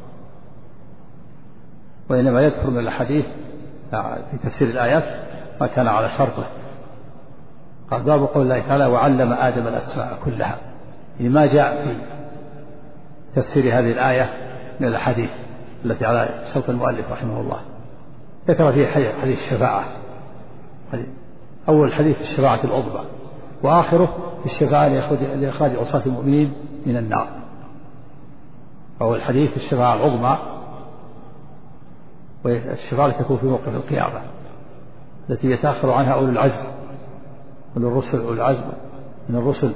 وإنما يذكر من الحديث في تفسير الآيات ما كان على شرطه. قال باب قول الله تعالى وعلم آدم الأسماء كلها، لما جاء في تفسير هذه الآية من الحديث التي على شرط المؤلف رحمه الله. ذكر فيه حديث الشفاعة، أول حديث الشفاعة العظمى، وآخره في الشفاعة لإخراج عصاة المؤمنين من النار. أول حديث الشفاعة العظمى، والشفاعة تكون في موقف القيامة التي يتأخر عنها أولو العزم والرسل، أولو العزم من الرسل،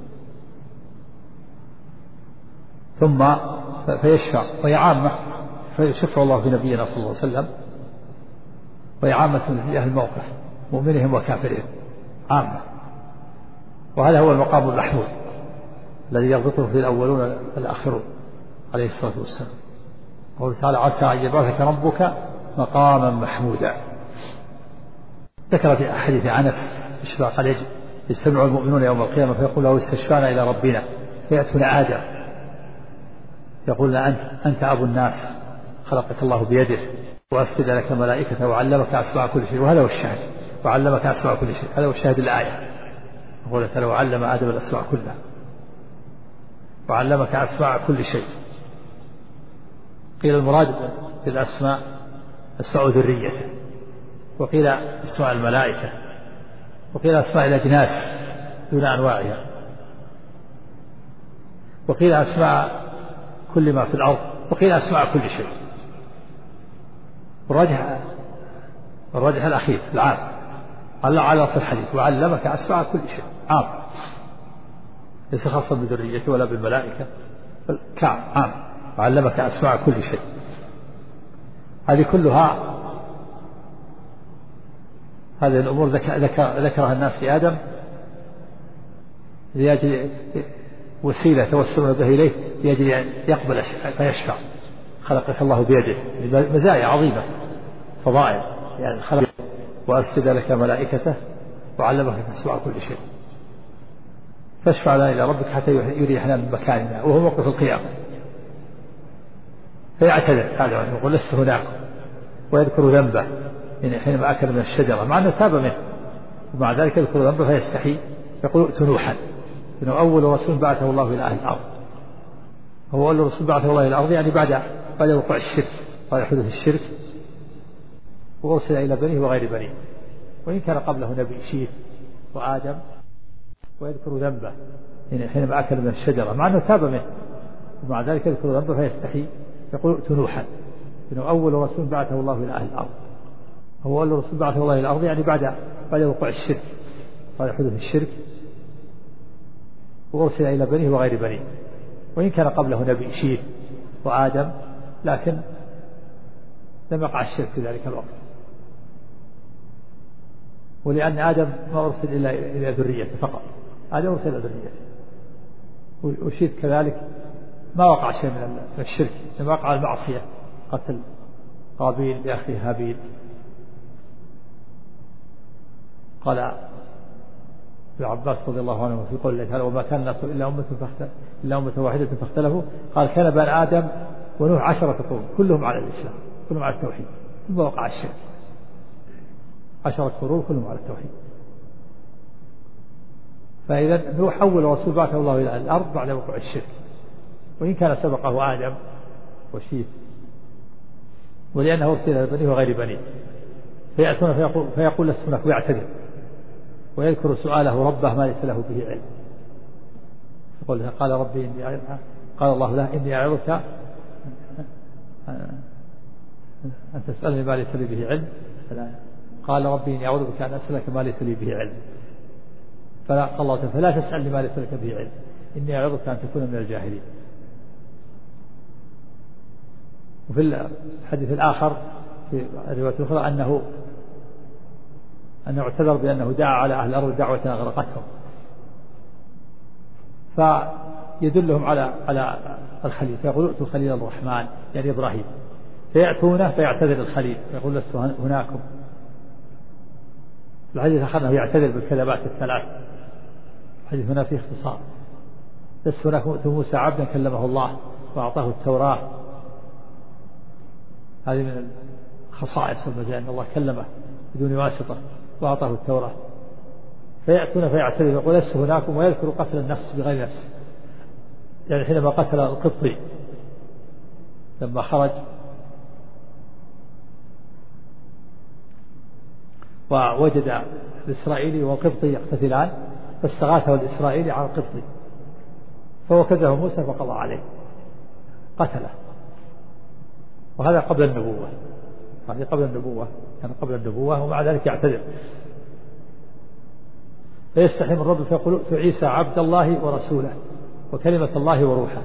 ثم فيشفع وهي عامة، فيشفع الله في نبينا صلى الله عليه وسلم، وهي عامة في أهل الموقف مؤمنهم وكافرهم عامة. وهذا هو المقام المحمود الذي يربطه في الأولون الآخرون عليه الصلاة والسلام. قوله تعالى عسى أن يبعثك ربك مقاما محمودا. ذكر في حديث أنس الشفاعة قال يجتمع المؤمنون يوم القيامة فيقول له استشفعنا إلى ربنا، فيأتون آدم يقول أنت أبو الناس خلقك الله بيده وأسجد لك ملائكة وعلمك أسماء كل شيء، وهذا هو الشاهد، وعلمك أسماء كل شيء، هذا هو الشاهد الآية. يقول تعالى وعلم آدم الأسماء كلها وعلمك أسماء كل شيء. قيل المراد بالأسماء أسماء ذريته، وقيل أسماء الملائكة، وقيل أسماء الأجناس دون أنواعها، وقيل أسماء كل ما في الأرض، وقيل أسماء كل شيء. الراجح الأخير العام على نص الحديث وعلمك أسماء كل شيء، عام ليس خاصا بذريته ولا بالملائكة، بل عام وعلمك أسماء كل شيء. هذه كلها هذه الأمور ذكرها الناس في آدم لأجل وسيلة توسلنا به إليه لأجل أن يقبل فيشفع. خلقك الله بيده، مزايا عظيمة فضائل، يعني خلق وأسجد لك ملائكته وعلمك أسماء كل شيء. فاشفع لنا إلى ربك حتى يريحنا من مكاننا، وهو موقف القيامة. فيعتذر هذا يقول لست هناك، ويذكر ذنبه حينما أكل من الشجرة مع أنه تاب منه، ومع ذلك يذكر ذنبه فيستحي، يقول ائت نوحا، إنه أول رسول بعثه الله إلى أهل الأرض. هو أول رسول بعثه الله إلى الأرض يعني بعد وقوع الشرك، بعد حدوث الشرك، وأرسل إلى بنيه وغير بنيه، وإن كان قبله نبي شيث وآدم. ويذكر ذنبه حينما أكل من الشجرة مع أنه تاب منه، ومع ذلك يذكر ذنبه فيستحي، يقول ائت نوحا، إنه أول رسول بعثه الله إلى أهل الأرض. هو أول رسول بعثه الله إلى الأرض يعني بعد وقوع الشرك، بعد حدوث الشرك، وأرسل إلى بنيه وغير بنيه، وإن كان قبله نبي شيث وآدم، لكن لم يقع الشرك في ذلك الوقت، ولأن آدم ما أرسل إلى ذريته فقط، آدم أرسل إلى ذريته، وشيث كذلك ما وقع شيء من الشرك، لما وقع المعصية، قتل قابيل لأخيه هابيل. قال ابن عباس رضي الله عنه في قول الله تعالى وما كان الناس إلا أمة واحدة فاختلفوا، قال كان بني آدم ونوح 10 قرون كلهم على الإسلام، كلهم على التوحيد، ثم وقع الشرك. 10 قرون كلهم على التوحيد. فإذا نوح أول رسول بعثه الله إلى الأرض بعد وقوع الشرك، وإن كان سبقه آدم وشيث، ولأنه أرسل إلى بنيه وغير بنيه. فيأتون فيقول لست هناك، ويعتذر ويذكر سؤاله ربه ما ليس له به علم. يقول قال ربي قال الله له إني أعظك أن تسألني ما ليس لي به علم، قال ربي إني أعوذ بك أن أسألك ما ليس لي به علم. قال الله تعالى فلا تسألني ما ليس لك به علم إني أعظك أن تكون من الجاهلين. وفي الحديث الآخر في الرواية الأخرى أنه اعتذر بأنه دعا على أهل الأرض دعوة أغرقتهم، فيدلهم على الخليل، فيقول ائتوا خليل الرحمن يعني إبراهيم، فيأتونه فيعتذر الخليل فيقول لست هناكم. الحديث آخر أنه يعتذر بالكذبات الثلاث. الحديث هنا فيه اختصار، لست هناكم موسى عبدا كلمه الله وأعطاه التوراة. هذه من الخصائص والمزايا أن الله كلمه بدون واسطة وأعطاه التوراة. فيأتون فيعتذر يقول لست هناكم، ويذكر قتل النفس بغير نفس، يعني حينما قتل القبطي لما خرج ووجد الإسرائيلي والقبطي يقتتلان، فاستغاثه الإسرائيلي على القبطي فوكزه موسى فقضى عليه قتله. وهذا قبل النبوة، هذه قبل النبوة، كان قبل النبوة، ومع ذلك يعتذر. فيستحي من ربه فيقول ائت عيسى عبد الله ورسوله وكلمة الله وروحه.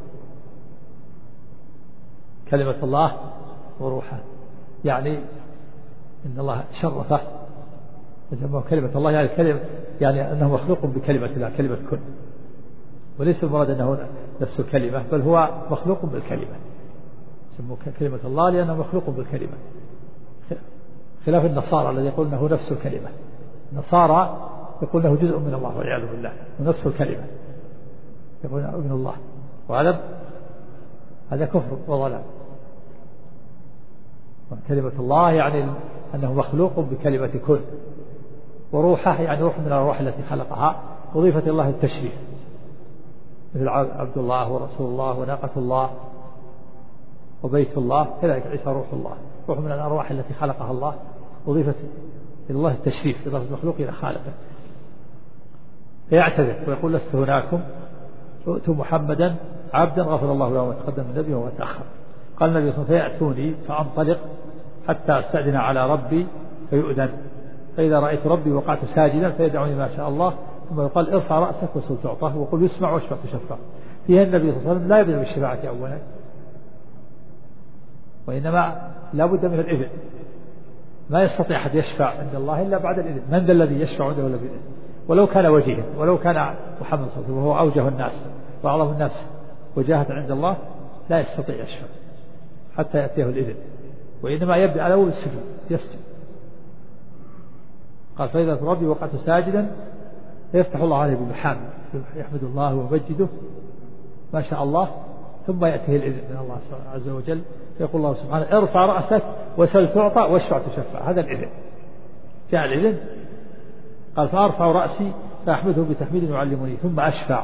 كلمة الله وروحه يعني إن الله شرفه وجمعه كلمة الله، يعني أنه مخلوق بكلمة الله، كلمة كن، وليس المراد أنه نفس الكلمة، بل هو مخلوق بالكلمة. سموه كلمة الله لأنه مخلوق بالكلمة، خلاف النصارى الذي يقول أنه نفس الكلمة. النصارى يقول أنه جزء من الله والعياذ بالله، ونفس الكلمة يقول ابن الله، وهذا كفر وضلال. كلمة الله يعني أنه مخلوق بكلمة كن، وروحه يعني روح من الروح التي خلقها، وضيفة الله التشريف، مثل عبد الله ورسول الله وناقة الله وبيت الله، كذلك عيسى روح الله، روح من الأرواح التي خلقها الله، وضيفة إلى الله التشريف، إضافة المخلوق إلى خالقه. فيعتذر ويقول لست هناكم، ائتوا محمدا عبدا غفر الله له ما تقدم من ذنبه وما تأخر. قال النبي صلى الله عليه وسلم فيأتوني فأنطلق حتى أستأذن على ربي فيؤذن، فإذا رأيت ربي وقعت ساجدا فيدعوني ما شاء الله، ثم يقال ارفع رأسك وسل تعطاه وقل يسمع واشفع تشفع. فيها النبي صلى الله عليه وسلم لا يبدأ بالشفاعة أولا، وإنما لا بد من الإذن. ما يستطيع أحد يشفع عند الله إلا بعد الإذن. من ذا الذي يشفع عنده إلا بإذن؟ ولو كان وجيها، ولو كان محمد صلى الله عليه وسلم وهو أوجه الناس وأعظم الناس وجاهة عند الله، لا يستطيع يشفع حتى يأتيه الإذن، وإنما يبدأ على أول السجود يسجد. قال فإذا ربي وقعت ساجدا فيفتح الله عليه بمحامد يحمد الله ويمجده ما شاء الله، ثم يأتيه الإذن من الله عز وجل فيقول الله سبحانه ارفع رأسك وسل تعطى واشفع تشفع. هذا الإذن، جاء الإذن قال فأرفع رأسي فأحمده بتحميد يعلمني ثم أشفع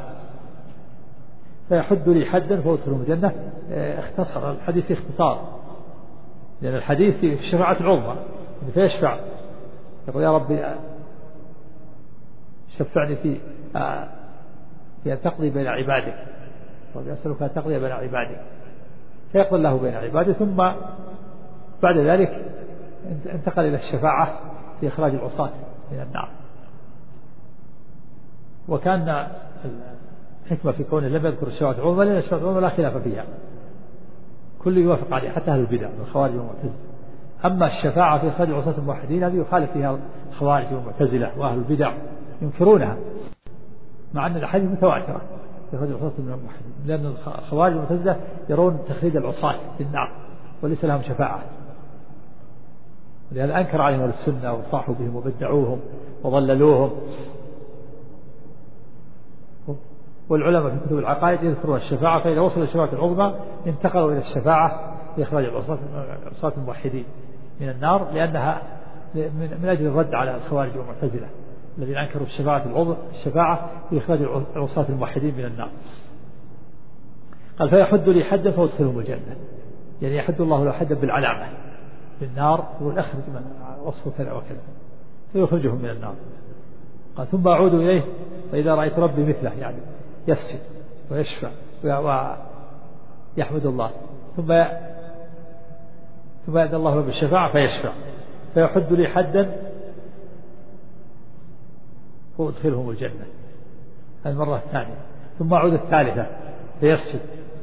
فيحد لي حدا فأدخله الجنة. اختصر الحديث في اختصار، لأن الحديث في الشفاعة العظمى فيشفع يقول يا ربي شفعني في أن تقضي بين عبادك، ربي أسألك أن تقضي بين عبادك، فيقضي الله بين عباده. ثم بعد ذلك انتقل إلى الشفاعة في إخراج العصاة من النار. وكان الحكمة في كونه لم يذكر الشفاعة العظمى لأن الشفاعة العظمى لا خلاف فيها، كل يوافق عليه حتى أهل البدع من الخوارج والمعتزلة. أما الشفاعة في إخراج عصاة الموحدين هذه يخالف فيها الخوارج والمعتزلة وأهل البدع ينكرونها، مع أن الأحاديث متواترة في إخراج العصاة من الموحدين، لأن الخوارج والمعتزلة يرون تخريج العصاة في النار وليس لهم شفاعة، ولهذا أنكر عليهم السنة وصاحوا بهم وبدعوهم وضللوهم. والعلماء في كتب العقائد يذكرون الشفاعة، فإذا وصل الشفاعة العظمى انتقلوا إلى الشفاعة في إخراج عصاة الموحدين من النار، لأنها من أجل الرد على الخوارج والمعتزلة الذين أنكروا الشفاعة في إخراج عصاة الموحدين من النار. قال فيحد لي حدا فأدخلهم الجنة، يعني يحد الله له حدا بالعلامة في النار يقول أخرج من وصفه كذا وكذا فيخرجهم من النار. قال ثم أعود إليه فإذا رأيت ربي مثله، يعني يسجد ويشفع ويحمد الله، ثم يأذن الله له بالشفاعة فيشفع فيحد لي حدا وأدخلهم الجنة المرة الثانية. ثم أعود الثالثة فيسجد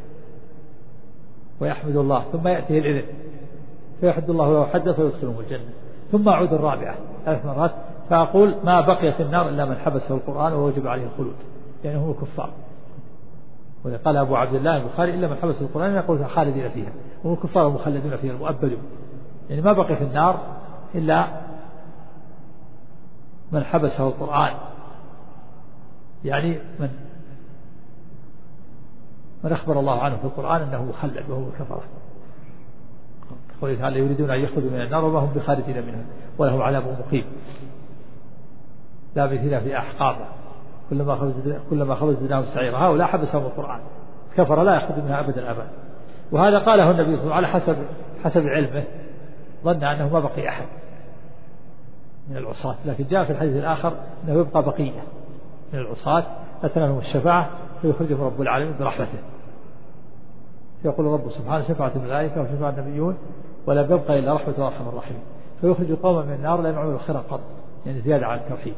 ويحمد الله، ثم يأتيه الإذن فيحد الله له حدا فيدخلهم الجنة. ثم أعود الرابعة 3 مرات فأقول ما بقي في النار إلا من حبسه القرآن ووجب عليه الخلود، يعني هم الكفار. وقال أبو عبد الله البخاري إلا من حبسه القرآن يقول خالدين فيها، هم الكفار المخلدون فيها المؤبدون، يعني ما بقي في النار إلا من حبسه القرآن، يعني من أخبر الله عنه في القرآن أنه مخلد وهو الكفرة. قوله تعالى يريدون أن يخرجوا من النار وما هم بخارجين منها ولهم عذاب مقيم لابثين في أحقابها كلما خرج زدناهم سعيرا. هؤلاء حبسهم القرآن كفر لا يخرج منها أبدا أبدا. وهذا قاله النبي صلى الله عليه وسلم على حسب علمه، ظن أنه ما بقي أحد من العصاة، لكن جاء في الحديث الآخر أنه يبقى بقية من العصاة لا تنالهم الشفاعة فيخرجهم رب العالمين برحمته. يقول الرب سبحانه شفاعة الملائكة وشفاعة النبيون ولم يبقى إلا رحمة وأرحم الراحمين، فيخرج قوما من النار لا ينعمون خيرا قط، يعني زيادة على التوحيد.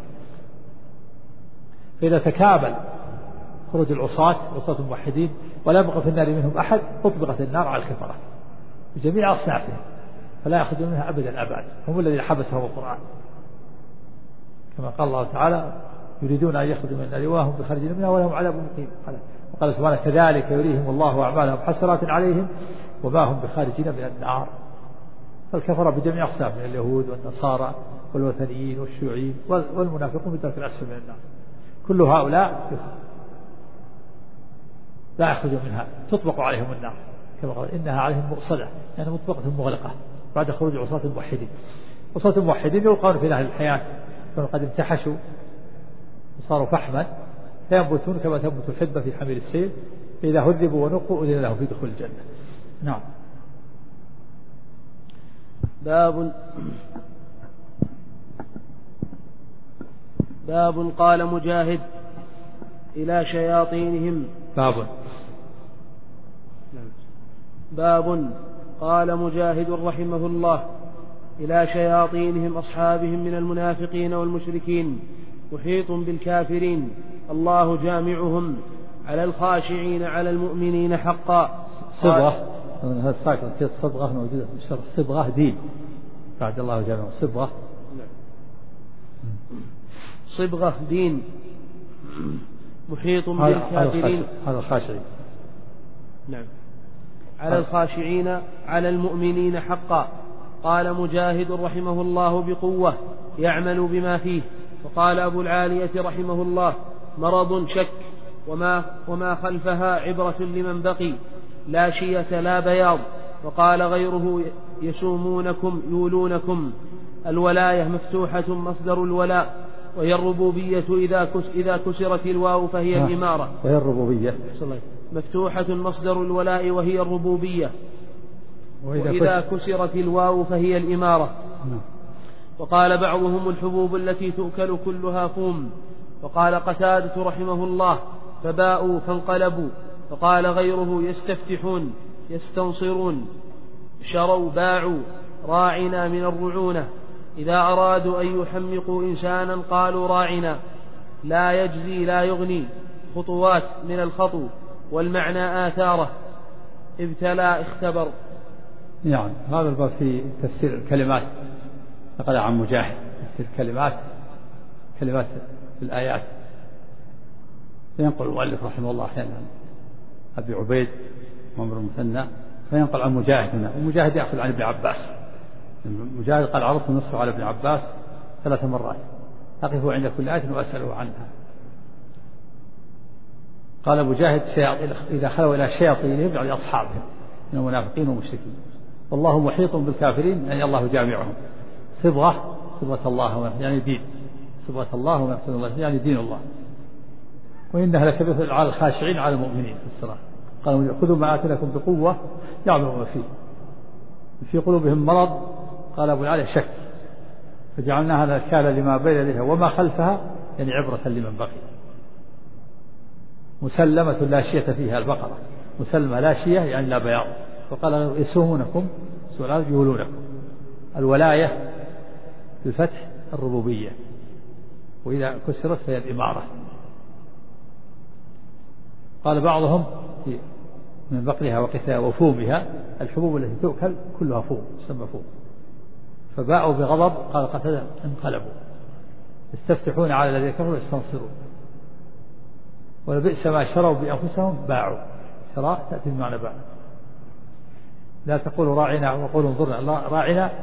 فإذا تكابل خروج عصاة الموحدين ولا يبقى في النار منهم أحد أطبقت النار على الكفرة بجميع أصنافهم فلا يأخذون منها أبدا أبدا، هم الذين حبسهم القرآن كما قال الله تعالى يريدون أن يخرجوا من النار وهم بخارجين منها ولهم عذاب مقيم. وقال سبحانه كذلك يريهم الله أعمالهم حسرات عليهم وما هم بخارجين من النار. فالكفر بجميع أقسام من اليهود والنصارى والوثنيين والشيوعيين والمنافقون بالدرك الأسفل من النار، كل هؤلاء لا يخرجون منها تطبق عليهم النار كما قال إنها عليهم مؤصدة، يعني مطبقة مغلقة بعد خروج عصاة الموحدين. عصاة الموحدين يلقون في نهر الحياة فقد امتحشوا وصاروا فحما فينبتون كما تنبت الحبة في حميل السيل، فإذا هذبوا ونقوا أذن لهم في دخول الجنة. نعم. باب قال مجاهد إلى شياطينهم. باب قال مجاهد رحمه الله إلى شياطينهم أصحابهم من المنافقين والمشركين محيط بالكافرين الله جامعهم على الخاشعين على المؤمنين حقا. صبغة هذا ساكن صبغة موجودة في الشرح، صبغة دين بعد الله جامعهم صبغة دين محيط بالكافرين هذا الخاشعين نعم على الخاشعين على المؤمنين حقا. قال مجاهد رحمه الله بقوة يعمل بما فيه وقال أبو العالية رحمه الله: مرض شك وما خلفها عبرة لمن بقي، لا شية لا بياض. وقال غيره: يسومونكم يولونكم. الولاية مفتوحة مصدر الولاء، وهي الربوبية إذا كسرت الواو فهي الإمارة. وهي الربوبية مفتوحة مصدر الولاء وهي الربوبية، وإذا كسرت الواو فهي الإمارة. وقال بعضهم: الحبوب التي تؤكل كلها فوم. وقال قتادة رحمه الله: فباءوا فانقلبوا. وقال غيره: يستفتحون يستنصرون. شروا باعوا. راعنا من الرعونة، إذا أرادوا أن يحمقوا إنسانا قالوا راعنا. لا يجزي لا يغني. خطوات من الخطو، والمعنى آثاره. ابتلى اختبر. يعني هذا الباب في تفسير الكلمات. نقل عن مجاهد تفسير كلمات الآيات. فينقل المؤلف رحمه الله أحيانا أبي عبيد وعمر المثنى، فينقل عن مجاهد هنا، ومجاهد يأخذ عن ابن عباس. مجاهد قال: عرضت نصف على ابن عباس 3 مرات، أقف عند كل آية وأسأله عنها. قال مجاهد: إذا خلوا إلى شياطينهم يعني أصحابهم من المنافقين والمشركين، والله محيط بالكافرين يعني الله جامعهم. صبغة الله يعني دين، صبغة الله ونفسه الله يعني دين الله. وإنها لكبيرة على الخاشعين على المؤمنين في الصلاة. قالوا: خذوا ما آتيناكم بقوة يعلموا ما فيه. في قلوبهم مرض. قال أبو العالي: شك، فجعلناها نكالا لما بين يديها وما خلفها يعني عبرة لمن بقي. مسلمة لا شية فيها البقرة، مسلمة لا شية يعني لا بياض. وقال: يسومونكم سؤال يولونكم. الولاية بالفتح الربوبية، وإذا كسرت فهي الإمارة. قال بعضهم من بقلها وقثها وفومها: الحبوب التي تؤكل كلها فوم، تسمى فوم. فباءوا بغضب. قال قتادة: انقلبوا. يستفتحون على الذين كفروا يستنصرون. ولبئس ما شروا بأنفسهم باعوا. شراء تأتي بمعنى باع. لا تقولوا راعنا وقولوا انظرنا. راعنا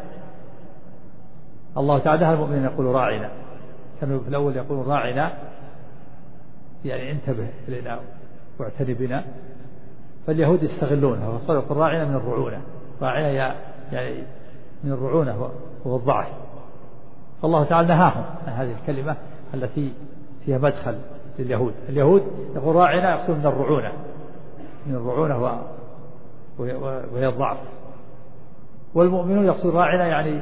الله تعالى المؤمنين يقولوا راعنا، كانوا في الأول يقولون راعنا يعني انتبه إلينا واعتني بنا. فاليهود يستغلونها، فصاروا يقول راعنا من الرعونة. راعنا يعني من الرعونة هو الضعف. فالله تعالى نهاهم عن هذه الكلمة التي فيها مدخل لليهود. اليهود يقول راعنا يقصد من الرعونة، من الرعونة وهي الضعف. والمؤمنون يقصد راعنا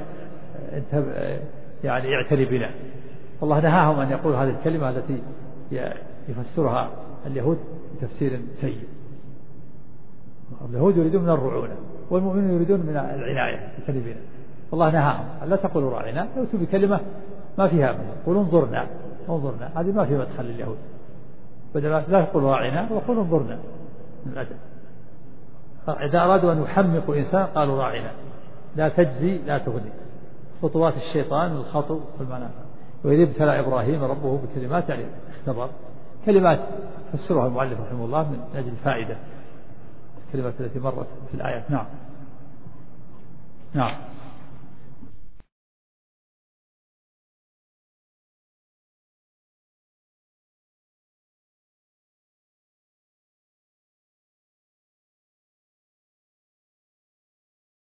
يعني اعتني بنا. الله نهاهم أن يقولوا هذه الكلمة التي يفسرها اليهود بتفسير سيء. اليهود يريدون من الرعونة، والمؤمنون يريدون من العناية اعتني بنا. الله نهاهم لا تقولوا راعنا، يأتوا بكلمة ما فيها من. قولوا انظرنا. هذه ما في مدخل لليهود. بدل لا تقولوا راعنا وقولوا انظرنا من الأدب. إذا أرادوا أن يحمقوا إنسان قالوا راعنا. لا تجزي لا تغني. خطوات الشيطان الخطو والمنافع. وإذ ابتلى إبراهيم ربه بكلمات يعني اختبر. كلمات فسرها المؤلف رحمه الله من أجل الفائدة، الكلمات التي مرت في الآيات. نعم.